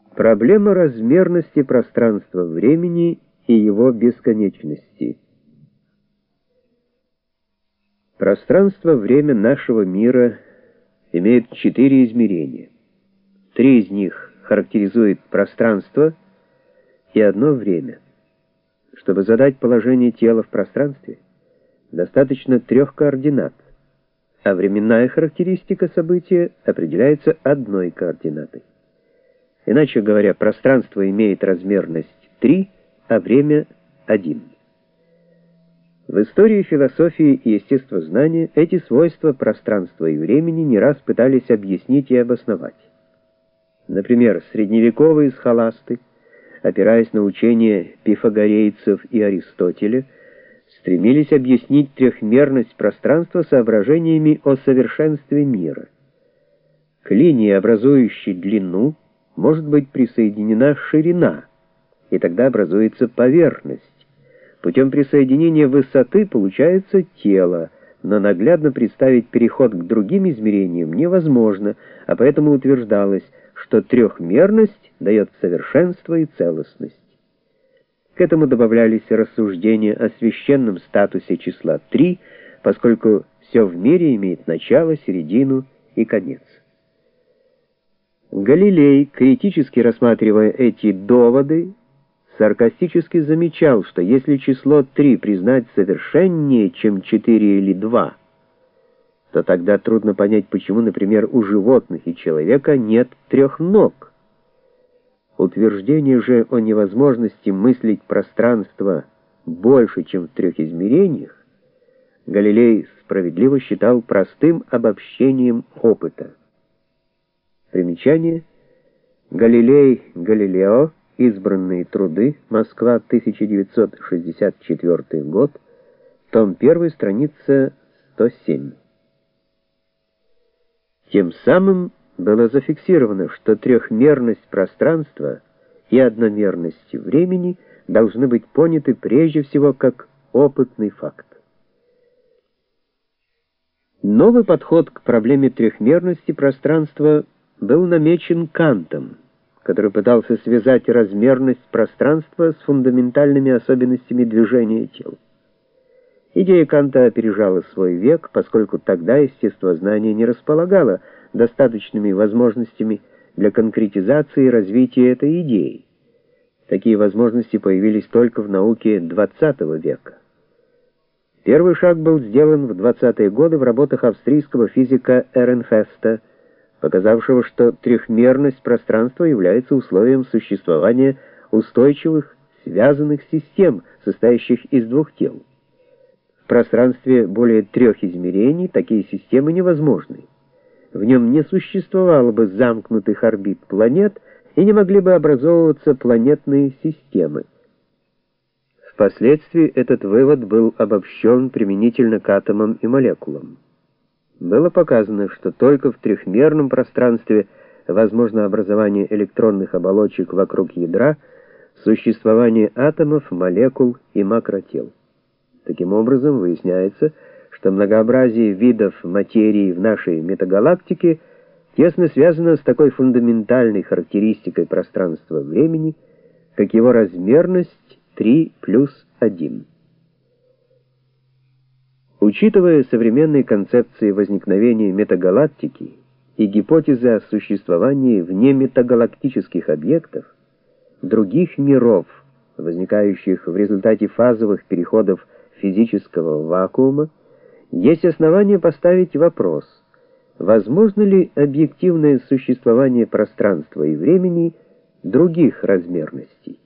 Проблема размерности пространства-времени и его бесконечности. Пространство-время нашего мира имеет 4 измерения. 3 из них характеризует пространство и одно время. Чтобы задать положение тела в пространстве, достаточно 3 координат, а временная характеристика события определяется одной координатой. Иначе говоря, пространство имеет размерность 3, а время 1. В истории, философии и естествознания эти свойства пространства и времени не раз пытались объяснить и обосновать. Например, средневековые схоласты, опираясь на учения пифагорейцев и Аристотеля, стремились объяснить трехмерность пространства соображениями о совершенстве мира. К линии, образующей длину, может быть присоединена ширина, и тогда образуется поверхность. Путем присоединения высоты получается тело, но наглядно представить переход к другим измерениям невозможно, а поэтому утверждалось, что трехмерность дает совершенство и целостность. К этому добавлялись рассуждения о священном статусе числа 3, поскольку все в мире имеет начало, середину и конец. Галилей, критически рассматривая эти доводы, саркастически замечал, что если число 3 признать совершеннее, чем 4 или 2, то тогда трудно понять, почему, например, у животных и человека нет 3 ног. Утверждение же о невозможности мыслить пространство больше, чем в 3 измерениях, Галилей справедливо считал простым обобщением опыта. Примечание. Галилей Галилео. Избранные труды. Москва, 1964 год. Том 1, страница 107. Тем самым было зафиксировано, что трехмерность пространства и одномерность времени должны быть поняты прежде всего как опытный факт. Новый подход к проблеме трехмерности пространства был намечен Кантом, который пытался связать размерность пространства с фундаментальными особенностями движения тел. Идея Канта опережала свой век, поскольку тогда естествознание не располагало достаточными возможностями для конкретизации и развития этой идеи. Такие возможности появились только в науке XX века. Первый шаг был сделан в 20-е годы в работах австрийского физика Эренфеста, показавшего, что трехмерность пространства является условием существования устойчивых, связанных систем, состоящих из 2 тел. В пространстве более 3 измерений такие системы невозможны. В нем не существовало бы замкнутых орбит планет и не могли бы образовываться планетные системы. Впоследствии этот вывод был обобщен применительно к атомам и молекулам. Было показано, что только в трехмерном пространстве возможно образование электронных оболочек вокруг ядра, существование атомов, молекул и макротел. Таким образом, выясняется, что многообразие видов материи в нашей метагалактике тесно связано с такой фундаментальной характеристикой пространства-времени, как его размерность 3+1. Учитывая современные концепции возникновения метагалактики и гипотезы о существовании внеметагалактических объектов, других миров, возникающих в результате фазовых переходов физического вакуума, есть основания поставить вопрос, возможно ли объективное существование пространства и времени других размерностей.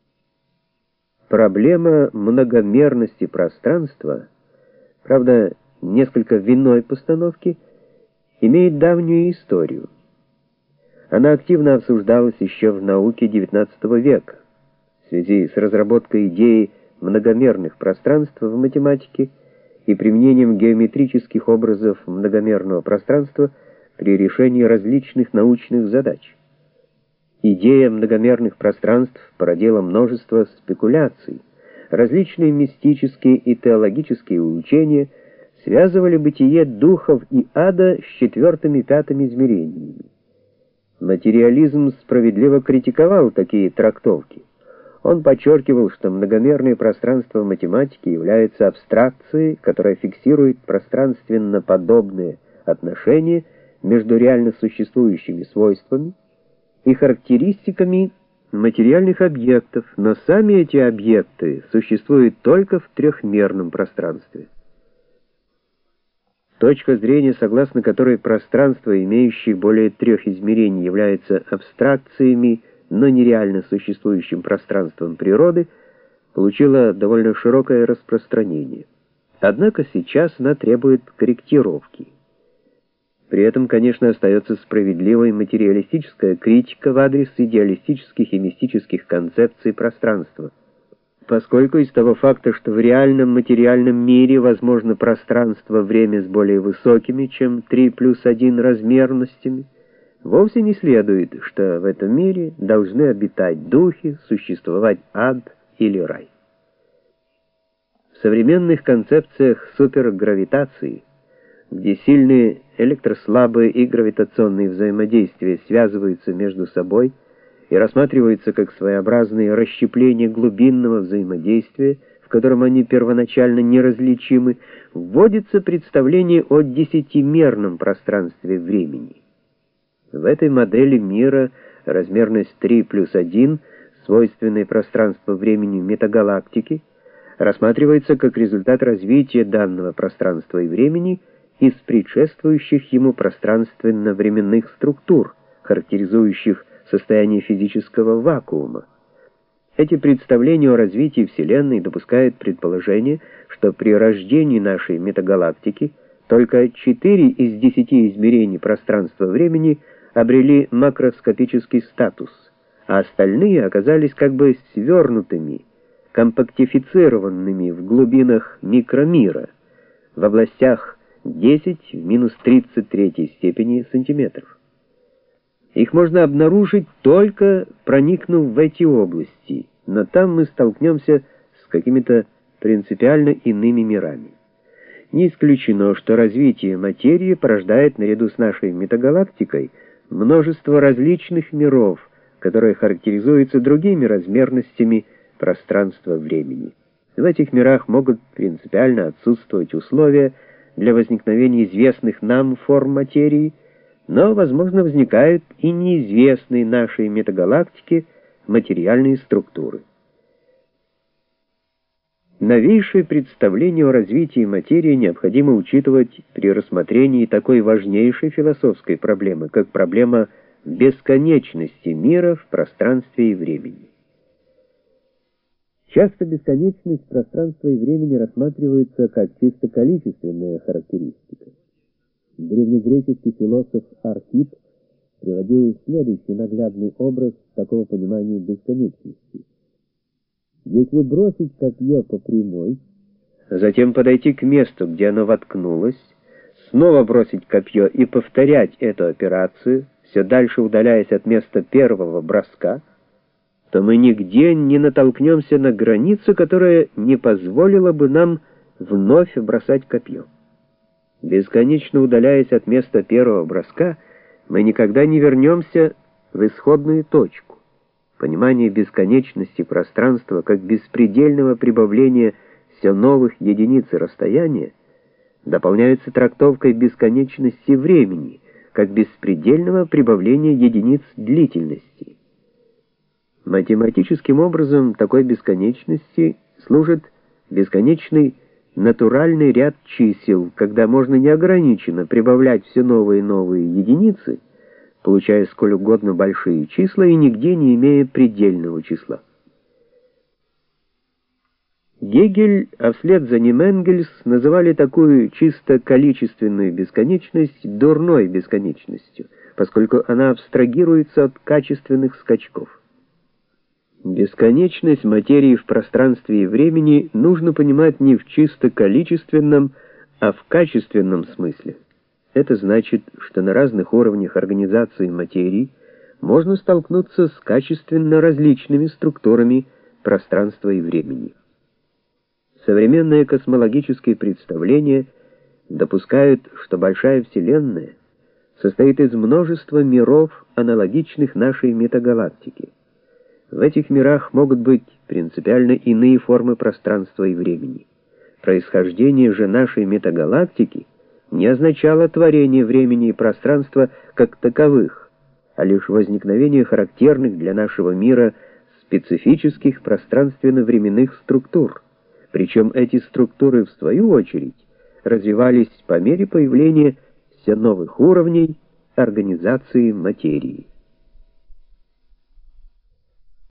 Проблема многомерности пространства, правда, несколько в иной постановке, имеет давнюю историю. Она активно обсуждалась еще в науке XIX века в связи с разработкой идеи многомерных пространств в математике и применением геометрических образов многомерного пространства при решении различных научных задач. Идея многомерных пространств породила множество спекуляций. Различные мистические и теологические учения связывали бытие духов и ада с 4-м и 5-м измерениями. материализм справедливо критиковал такие трактовки. Он подчеркивал, что многомерное пространство математики является абстракцией, которая фиксирует пространственно подобные отношения между реально существующими свойствами и характеристиками материальных объектов, но сами эти объекты существуют только в трехмерном пространстве. Точка зрения, согласно которой пространство, имеющее более трех измерений, является абстракциями, но нереально существующим пространством природы, получила довольно широкое распространение. Однако сейчас она требует корректировки. При этом, конечно, остается справедливой материалистическая критика в адрес идеалистических и мистических концепций пространства, поскольку из того факта, что в реальном материальном мире возможно пространство-время с более высокими, чем 3+1 размерностями, вовсе не следует, что в этом мире должны обитать духи, существовать ад или рай. В современных концепциях супергравитации, где сильные электрослабые и гравитационные взаимодействия связываются между собой и рассматриваются как своеобразные расщепления глубинного взаимодействия, в котором они первоначально неразличимы, вводится представление о десятимерном пространстве времени. В этой модели мира размерность 3+1, свойственной пространству-времени метагалактики, рассматривается как результат развития данного пространства и времени из предшествующих ему пространственно-временных структур, характеризующих состояние физического вакуума. Эти представления о развитии Вселенной допускают предположение, что при рождении нашей метагалактики только 4 из 10 измерений пространства-времени обрели макроскопический статус, а остальные оказались как бы свернутыми, компактифицированными в глубинах микромира, в областях 10 в минус 33 степени сантиметров. Их можно обнаружить только проникнув в эти области, но там мы столкнемся с какими-то принципиально иными мирами. Не исключено, что развитие материи порождает наряду с нашей метагалактикой множество различных миров, которые характеризуются другими размерностями пространства-времени. В этих мирах могут принципиально отсутствовать условия для возникновения известных нам форм материи, но, возможно, возникают и неизвестные нашей метагалактике материальные структуры. Новейшее представление о развитии материи необходимо учитывать при рассмотрении такой важнейшей философской проблемы, как проблема бесконечности мира в пространстве и времени. Часто бесконечность пространства и времени рассматривается как чисто количественная характеристика. Древнегреческий философ Архип приводил следующий наглядный образ такого понимания бесконечности. Если бросить копье по прямой, затем подойти к месту, где оно воткнулось, снова бросить копье и повторять эту операцию, все дальше удаляясь от места первого броска, то мы нигде не натолкнемся на границу, которая не позволила бы нам вновь бросать копье. Бесконечно удаляясь от места первого броска, мы никогда не вернемся в исходную точку. Понимание бесконечности пространства как беспредельного прибавления все новых единиц расстояния дополняется трактовкой бесконечности времени как беспредельного прибавления единиц длительности. Математическим образом такой бесконечности служит бесконечный натуральный ряд чисел, когда можно неограниченно прибавлять все новые и новые единицы, получая сколь угодно большие числа и нигде не имея предельного числа. Гегель, а вслед за ним Энгельс, называли такую чисто количественную бесконечность дурной бесконечностью, поскольку она абстрагируется от качественных скачков. Бесконечность материи в пространстве и времени нужно понимать не в чисто количественном, а в качественном смысле. Это значит, что на разных уровнях организации материи можно столкнуться с качественно различными структурами пространства и времени. Современные космологические представления допускают, что большая Вселенная состоит из множества миров, аналогичных нашей метагалактике. В этих мирах могут быть принципиально иные формы пространства и времени. Происхождение же нашей метагалактики не означало творение времени и пространства как таковых, а лишь возникновение характерных для нашего мира специфических пространственно-временных структур. Причем эти структуры, в свою очередь, развивались по мере появления все новых уровней организации материи.